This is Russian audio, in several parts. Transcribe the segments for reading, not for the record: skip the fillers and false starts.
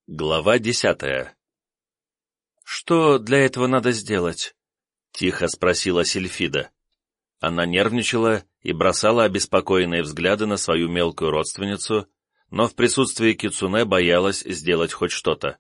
Глава 10. «Что для этого надо сделать?» — тихо спросила Сильфида. Она нервничала и бросала обеспокоенные взгляды на свою мелкую родственницу, но в присутствии кицуне боялась сделать хоть что-то.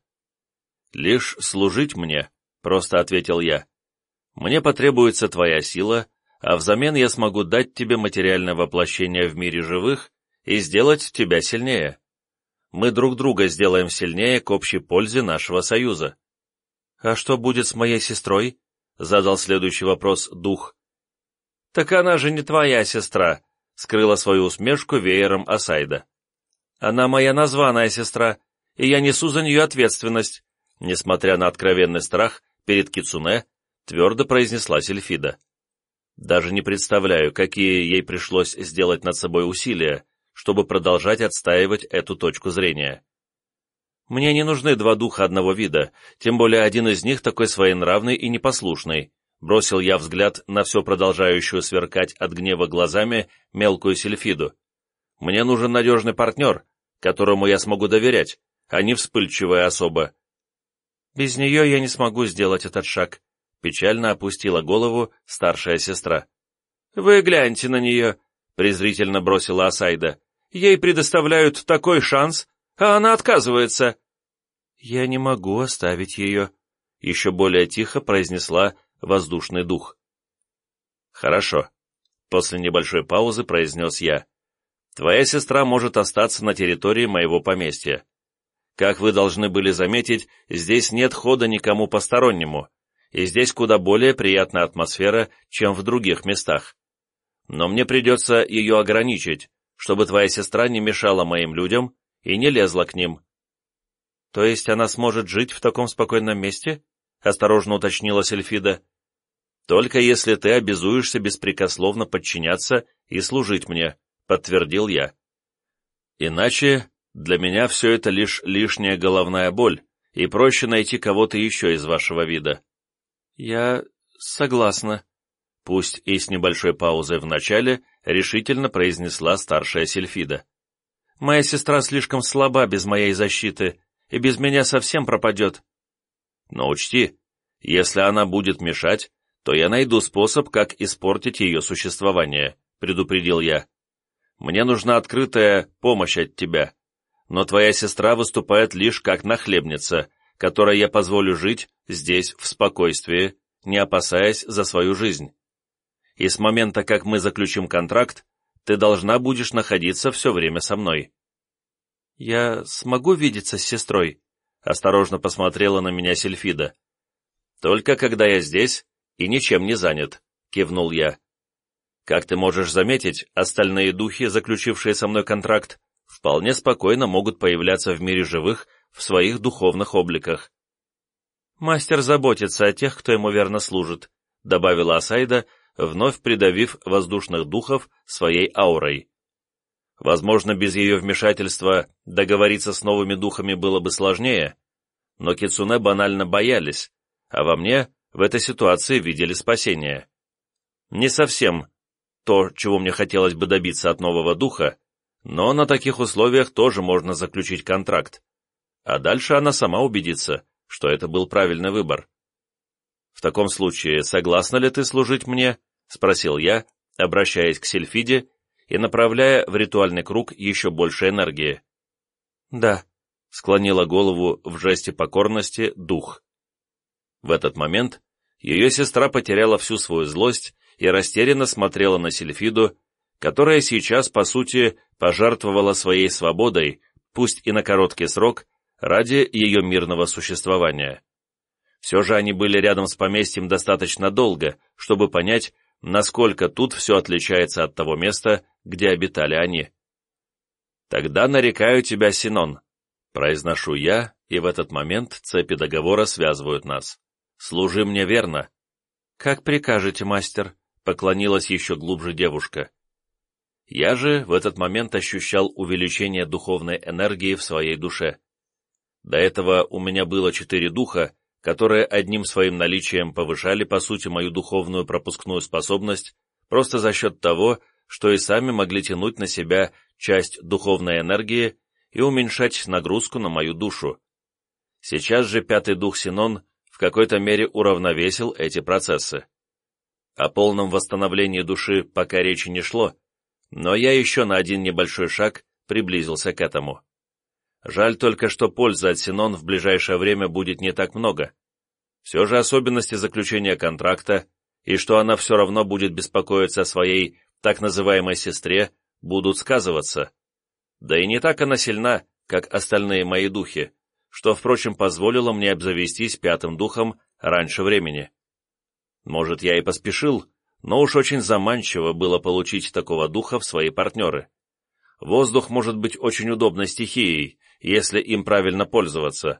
«Лишь служить мне», — просто ответил я. «Мне потребуется твоя сила, а взамен я смогу дать тебе материальное воплощение в мире живых и сделать тебя сильнее. Мы друг друга сделаем сильнее к общей пользе нашего союза». «А что будет с моей сестрой?» — задал следующий вопрос дух. «Так она же не твоя сестра», — скрыла свою усмешку веером Асайда. «Она моя названная сестра, и я несу за нее ответственность», несмотря на откровенный страх перед кицуне, твердо произнесла Сильфида. Даже не представляю, какие ей пришлось сделать над собой усилия, чтобы продолжать отстаивать эту точку зрения. «Мне не нужны два духа одного вида, тем более один из них такой своенравный и непослушный», бросил я взгляд на все продолжающую сверкать от гнева глазами мелкую Сильфиду. «Мне нужен надежный партнер, которому я смогу доверять, а не вспыльчивая особа». «Без нее я не смогу сделать этот шаг», печально опустила голову старшая сестра. «Вы гляньте на нее», презрительно бросила Асайда. «Ей предоставляют такой шанс, а она отказывается». «Я не могу оставить ее», — еще более тихо произнесла воздушный дух. «Хорошо», — после небольшой паузы произнес я. «Твоя сестра может остаться на территории моего поместья. Как вы должны были заметить, здесь нет хода никому постороннему, и здесь куда более приятная атмосфера, чем в других местах. Но мне придется ее ограничить, чтобы твоя сестра не мешала моим людям и не лезла к ним». «То есть она сможет жить в таком спокойном месте?» — осторожно уточнила Сильфида. «Только если ты обязуешься беспрекословно подчиняться и служить мне», — подтвердил я. «Иначе для меня все это лишь лишняя головная боль, и проще найти кого-то еще из вашего вида». «Я согласна», — пусть и с небольшой паузой в начале, решительно произнесла старшая Сильфида. «Моя сестра слишком слаба без моей защиты, и без меня совсем пропадет». «Но учти, если она будет мешать, то я найду способ, как испортить ее существование», — предупредил я. «Мне нужна открытая помощь от тебя, но твоя сестра выступает лишь как нахлебница, которой я позволю жить здесь в спокойствии, не опасаясь за свою жизнь. И с момента, как мы заключим контракт, ты должна будешь находиться все время со мной». «Я смогу видеться с сестрой?» — осторожно посмотрела на меня Сильфида. «Только когда я здесь и ничем не занят», — кивнул я. «Как ты можешь заметить, остальные духи, заключившие со мной контракт, вполне спокойно могут появляться в мире живых в своих духовных обликах». «Мастер заботится о тех, кто ему верно служит», — добавила Асайда, вновь придавив воздушных духов своей аурой. Возможно, без ее вмешательства договориться с новыми духами было бы сложнее, но кицуне банально боялись, а во мне в этой ситуации видели спасение. Не совсем то, чего мне хотелось бы добиться от нового духа, но на таких условиях тоже можно заключить контракт, а дальше она сама убедится, что это был правильный выбор. «В таком случае, согласна ли ты служить мне?» — спросил я, обращаясь к Сильфиде и направляя в ритуальный круг еще больше энергии. «Да», — склонила голову в жесте покорности дух. В этот момент ее сестра потеряла всю свою злость и растерянно смотрела на Сильфиду, которая сейчас, по сути, пожертвовала своей свободой, пусть и на короткий срок, ради ее мирного существования. Все же они были рядом с поместьем достаточно долго, чтобы понять, насколько тут все отличается от того места, где обитали они. «Тогда нарекаю тебя Синон», — произношу я, и в этот момент цепи договора связывают нас. «Служи мне верно». «Как прикажете, мастер», — поклонилась еще глубже девушка. Я же в этот момент ощущал увеличение духовной энергии в своей душе. До этого у меня было 4 духа, которые одним своим наличием повышали, по сути, мою духовную пропускную способность, просто за счет того, что и сами могли тянуть на себя часть духовной энергии и уменьшать нагрузку на мою душу. Сейчас же пятый дух Синон в какой-то мере уравновесил эти процессы. О полном восстановлении души пока речи не шло, но я еще на один небольшой шаг приблизился к этому. Жаль только, что пользы от Синон в ближайшее время будет не так много. Все же особенности заключения контракта и что она все равно будет беспокоиться о своей так называемой сестре будут сказываться. Да и не так она сильна, как остальные мои духи, что, впрочем, позволило мне обзавестись пятым духом раньше времени. Может, я и поспешил, но уж очень заманчиво было получить такого духа в свои партнеры. Воздух может быть очень удобной стихией, если им правильно пользоваться.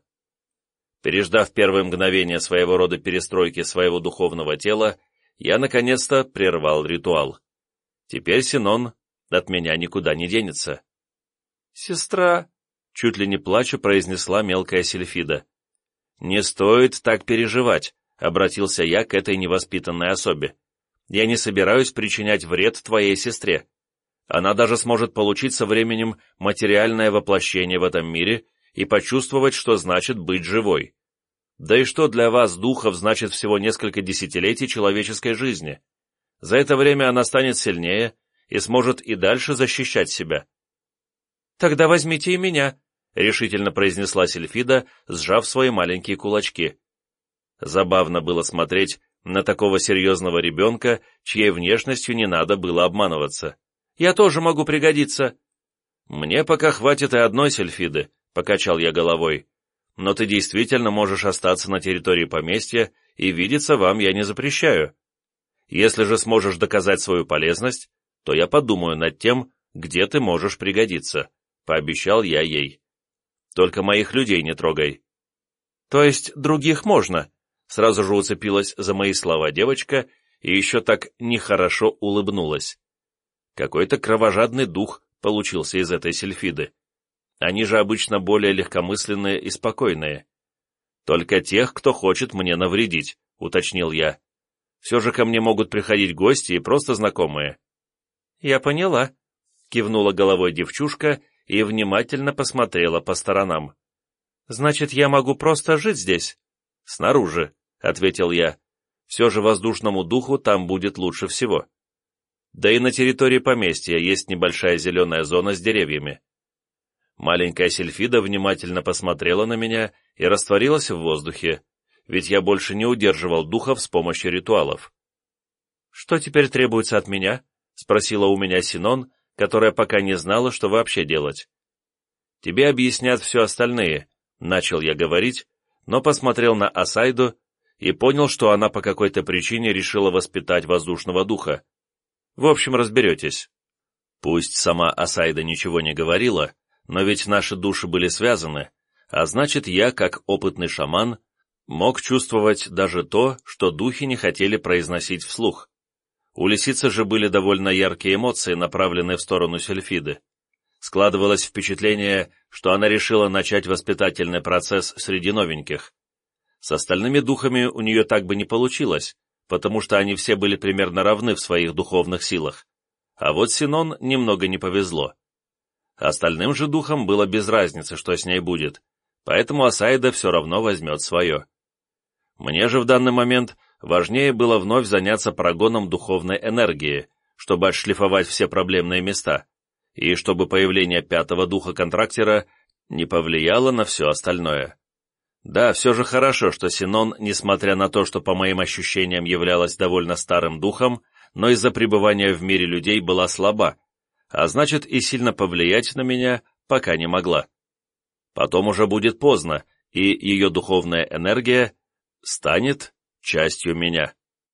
Переждав первые мгновения своего рода перестройки своего духовного тела, я наконец-то прервал ритуал. Теперь Синон от меня никуда не денется. «Сестра!» — чуть ли не плача произнесла мелкая Сильфида. «Не стоит так переживать», — обратился я к этой невоспитанной особе. «Я не собираюсь причинять вред твоей сестре. Она даже сможет получить со временем материальное воплощение в этом мире и почувствовать, что значит быть живой. Да и что для вас, духов, значит всего несколько десятилетий человеческой жизни? За это время она станет сильнее и сможет и дальше защищать себя». «Тогда возьмите и меня», — решительно произнесла Сильфида, сжав свои маленькие кулачки. Забавно было смотреть на такого серьезного ребенка, чьей внешностью не надо было обманываться. «Я тоже могу пригодиться». «Мне пока хватит и одной Сильфиды», — покачал я головой. «Но ты действительно можешь остаться на территории поместья, и видеться вам я не запрещаю. Если же сможешь доказать свою полезность, то я подумаю над тем, где ты можешь пригодиться», — пообещал я ей. «Только моих людей не трогай». «То есть других можно?» — сразу же уцепилась за мои слова девочка и еще так нехорошо улыбнулась. Какой-то кровожадный дух получился из этой Сильфиды. Они же обычно более легкомысленные и спокойные. «Только тех, кто хочет мне навредить», — уточнил я. «Все же ко мне могут приходить гости и просто знакомые». «Я поняла», — кивнула головой девчушка и внимательно посмотрела по сторонам. «Значит, я могу просто жить здесь?» «Снаружи», — ответил я. «Все же воздушному духу там будет лучше всего. Да и на территории поместья есть небольшая зеленая зона с деревьями». Маленькая Сильфида внимательно посмотрела на меня и растворилась в воздухе, ведь я больше не удерживал духов с помощью ритуалов. «Что теперь требуется от меня?» — спросила у меня Синон, которая пока не знала, что вообще делать. «Тебе объяснят все остальные», — начал я говорить, но посмотрел на Асайду и понял, что она по какой-то причине решила воспитать воздушного духа. В общем, разберетесь. Пусть сама Асайда ничего не говорила, но ведь наши души были связаны, а значит, я, как опытный шаман, мог чувствовать даже то, что духи не хотели произносить вслух. У лисицы же были довольно яркие эмоции, направленные в сторону Сильфиды. Складывалось впечатление, что она решила начать воспитательный процесс среди новеньких. С остальными духами у нее так бы не получилось, потому что они все были примерно равны в своих духовных силах. А вот Синон немного не повезло. Остальным же духам было без разницы, что с ней будет, поэтому Асайда все равно возьмет свое. Мне же в данный момент важнее было вновь заняться прогоном духовной энергии, чтобы отшлифовать все проблемные места, и чтобы появление пятого духа-контрактера не повлияло на все остальное. Да, все же хорошо, что Синон, несмотря на то, что по моим ощущениям являлась довольно старым духом, но из-за пребывания в мире людей была слаба, а значит и сильно повлиять на меня пока не могла. Потом уже будет поздно, и ее духовная энергия станет частью меня.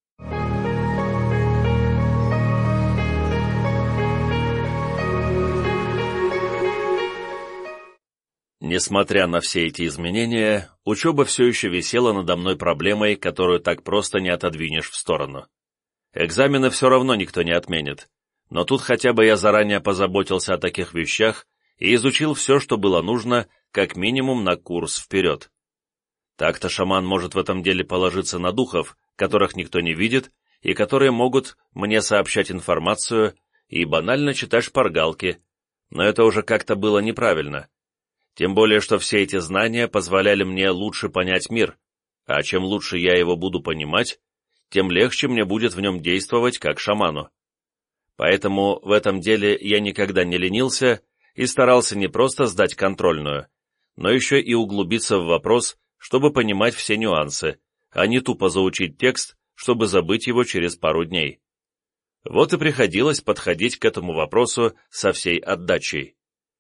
Несмотря на все эти изменения, учеба все еще висела надо мной проблемой, которую так просто не отодвинешь в сторону. Экзамены все равно никто не отменит, но тут хотя бы я заранее позаботился о таких вещах и изучил все, что было нужно, как минимум на курс вперед. Так-то шаман может в этом деле положиться на духов, которых никто не видит, и которые могут мне сообщать информацию и банально читать шпаргалки, но это уже как-то было неправильно. Тем более, что все эти знания позволяли мне лучше понять мир, а чем лучше я его буду понимать, тем легче мне будет в нем действовать как шаману. Поэтому в этом деле я никогда не ленился и старался не просто сдать контрольную, но еще и углубиться в вопрос, чтобы понимать все нюансы, а не тупо заучить текст, чтобы забыть его через пару дней. Вот и приходилось подходить к этому вопросу со всей отдачей.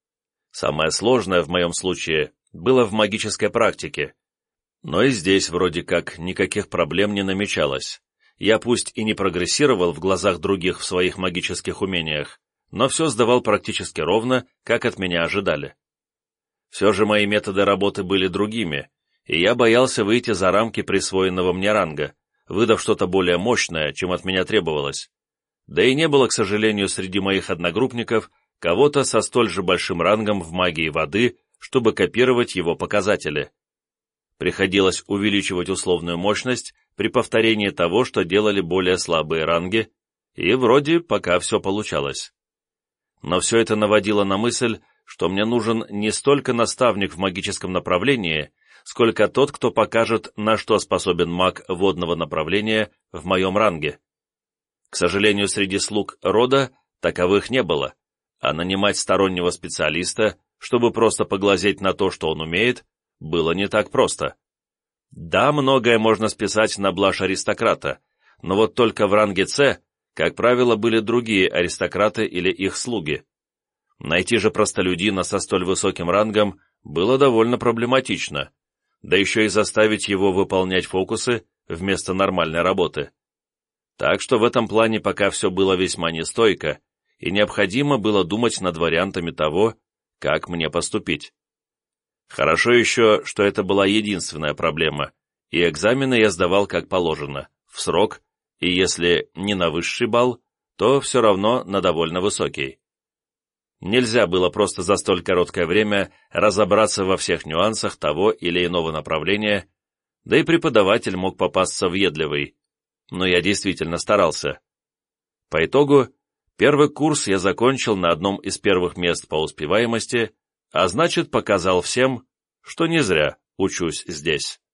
Самое сложное в моем случае было в магической практике, но и здесь вроде как никаких проблем не намечалось. Я пусть и не прогрессировал в глазах других в своих магических умениях, но все сдавал практически ровно, как от меня ожидали. Все же мои методы работы были другими, и я боялся выйти за рамки присвоенного мне ранга, выдав что-то более мощное, чем от меня требовалось. Да и не было, к сожалению, среди моих одногруппников кого-то со столь же большим рангом в магии воды, чтобы копировать его показатели. Приходилось увеличивать условную мощность при повторении того, что делали более слабые ранги, и вроде пока все получалось. Но все это наводило на мысль, что мне нужен не столько наставник в магическом направлении, сколько тот, кто покажет, на что способен маг водного направления в моем ранге. К сожалению, среди слуг рода таковых не было, а нанимать стороннего специалиста, чтобы просто поглазеть на то, что он умеет, было не так просто. Да, многое можно списать на блажь аристократа, но вот только в ранге С, как правило, были другие аристократы или их слуги. Найти же простолюдина со столь высоким рангом было довольно проблематично, да еще и заставить его выполнять фокусы вместо нормальной работы. Так что в этом плане пока все было весьма нестойко, и необходимо было думать над вариантами того, как мне поступить. Хорошо еще, что это была единственная проблема, и экзамены я сдавал как положено, в срок, и если не на высший балл, то все равно на довольно высокий. Нельзя было просто за столь короткое время разобраться во всех нюансах того или иного направления, да и преподаватель мог попасться въедливый, но я действительно старался. По итогу, первый курс я закончил на одном из первых мест по успеваемости, а значит, показал всем, что не зря учусь здесь.